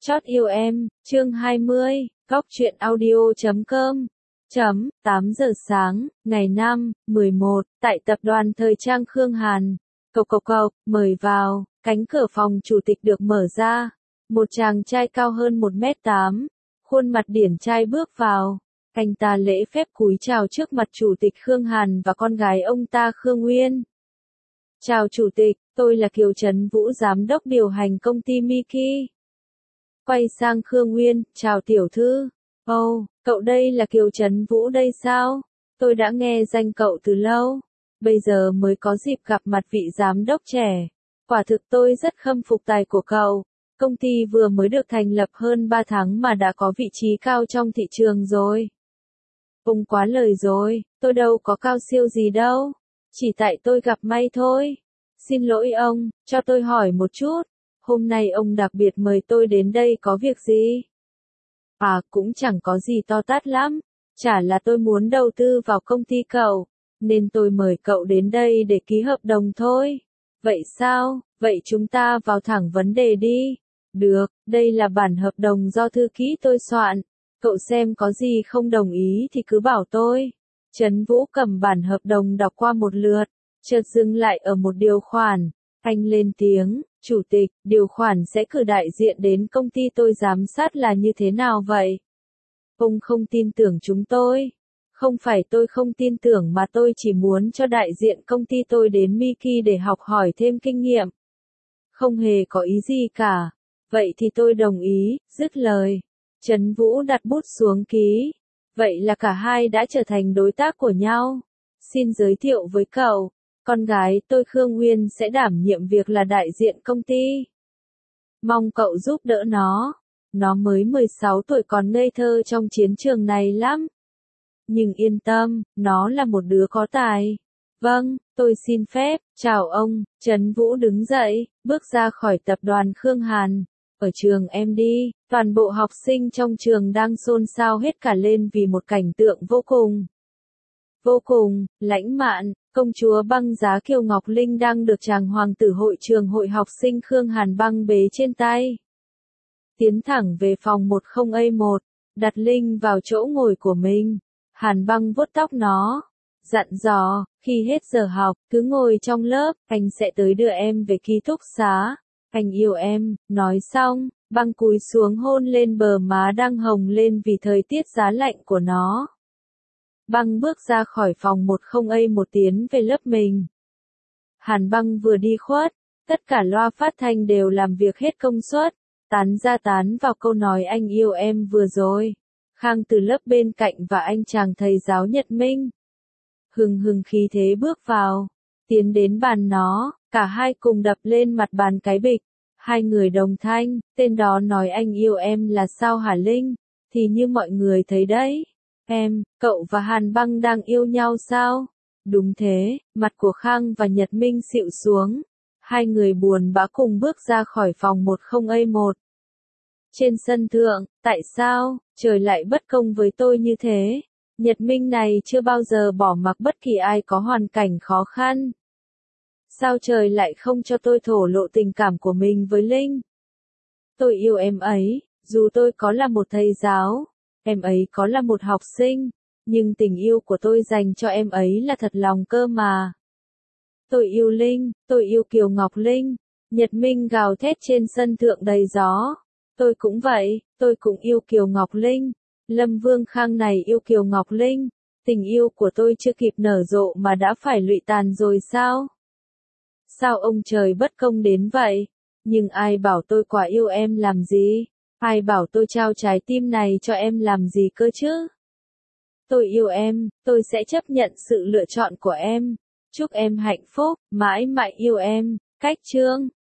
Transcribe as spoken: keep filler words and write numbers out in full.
Chót yêu em, chương hai mươi, góc truyện audio chấm com. Chấm, tám giờ sáng, ngày năm, mười một, tại tập đoàn thời trang Khương Hàn. Cộc cộc cộc, mời vào, cánh cửa phòng chủ tịch được mở ra. Một chàng trai cao hơn một mét tám, khuôn mặt điển trai bước vào. Anh ta lễ phép cúi chào trước mặt chủ tịch Khương Hàn và con gái ông ta Khương Uyên. Chào chủ tịch, tôi là Kiều Trấn Vũ, giám đốc điều hành công ty Miki. Quay sang Khương Uyên, chào tiểu thư. Ồ, oh, cậu đây là Kiều Trấn Vũ đây sao? Tôi đã nghe danh cậu từ lâu. Bây giờ mới có dịp gặp mặt vị giám đốc trẻ. Quả thực tôi rất khâm phục tài của cậu. Công ty vừa mới được thành lập hơn ba tháng mà đã có vị trí cao trong thị trường rồi. Ông quá lời rồi, tôi đâu có cao siêu gì đâu. Chỉ tại tôi gặp may thôi. Xin lỗi ông, cho tôi hỏi một chút. Hôm nay ông đặc biệt mời tôi đến đây có việc gì? À, cũng chẳng có gì to tát lắm. Chả là tôi muốn đầu tư vào công ty cậu, nên tôi mời cậu đến đây để ký hợp đồng thôi. Vậy sao? Vậy chúng ta vào thẳng vấn đề đi. Được, đây là bản hợp đồng do thư ký tôi soạn. Cậu xem có gì không đồng ý thì cứ bảo tôi. Trấn Vũ cầm bản hợp đồng đọc qua một lượt, chợt dừng lại ở một điều khoản. Anh lên tiếng, chủ tịch, điều khoản sẽ cử đại diện đến công ty tôi giám sát là như thế nào vậy? Ông không tin tưởng chúng tôi. Không phải tôi không tin tưởng mà tôi chỉ muốn cho đại diện công ty tôi đến Miki để học hỏi thêm kinh nghiệm. Không hề có ý gì cả. Vậy thì tôi đồng ý, dứt lời. Trấn Vũ đặt bút xuống ký. Vậy là cả hai đã trở thành đối tác của nhau. Xin giới thiệu với cậu. Con gái tôi Khương Uyên sẽ đảm nhiệm việc là đại diện công ty. Mong cậu giúp đỡ nó. Nó mới mười sáu tuổi còn ngây thơ trong chiến trường này lắm. Nhưng yên tâm, nó là một đứa có tài. Vâng, tôi xin phép, chào ông. Trấn Vũ đứng dậy, bước ra khỏi tập đoàn Khương Hàn. Ở trường em đi, toàn bộ học sinh trong trường đang xôn xao hết cả lên vì một cảnh tượng vô cùng. Vô cùng, lãng mạn. Công chúa băng giá Kiều Ngọc Linh đang được chàng hoàng tử hội trường hội học sinh Khương Hàn băng bế trên tay. Tiến thẳng về phòng một không A một, đặt Linh vào chỗ ngồi của mình. Hàn băng vuốt tóc nó, dặn dò, khi hết giờ học, cứ ngồi trong lớp, anh sẽ tới đưa em về ký túc xá. Anh yêu em, nói xong, băng cúi xuống hôn lên bờ má đang hồng lên vì thời tiết giá lạnh của nó. Băng bước ra khỏi phòng một không A một tiến về lớp mình. Hàn băng vừa đi khuất, tất cả loa phát thanh đều làm việc hết công suất, tán ra tán vào câu nói anh yêu em vừa rồi. Khang từ lớp bên cạnh và anh chàng thầy giáo Nhật Minh. Hừng hừng khí thế bước vào, tiến đến bàn nó, cả hai cùng đập lên mặt bàn cái bịch. Hai người đồng thanh, tên đó nói anh yêu em là sao hả Linh? Thì như mọi người thấy đấy. Em, cậu và Hàn băng đang yêu nhau sao? Đúng thế, mặt của Khang và Nhật Minh xịu xuống. Hai người buồn bã cùng bước ra khỏi phòng một không A một. Trên sân thượng, tại sao, trời lại bất công với tôi như thế? Nhật Minh này chưa bao giờ bỏ mặc bất kỳ ai có hoàn cảnh khó khăn. Sao trời lại không cho tôi thổ lộ tình cảm của mình với Linh? Tôi yêu em ấy, dù tôi có là một thầy giáo. Em ấy có là một học sinh, nhưng tình yêu của tôi dành cho em ấy là thật lòng cơ mà. Tôi yêu Linh, tôi yêu Kiều Ngọc Linh. Nhật Minh gào thét trên sân thượng đầy gió. Tôi cũng vậy, tôi cũng yêu Kiều Ngọc Linh. Lâm Vương Khang này yêu Kiều Ngọc Linh. Tình yêu của tôi chưa kịp nở rộ mà đã phải lụy tàn rồi sao? Sao ông trời bất công đến vậy? Nhưng ai bảo tôi quá yêu em làm gì? Ai bảo tôi trao trái tim này cho em làm gì cơ chứ? Tôi yêu em, tôi sẽ chấp nhận sự lựa chọn của em. Chúc em hạnh phúc, mãi mãi yêu em. Cách chương.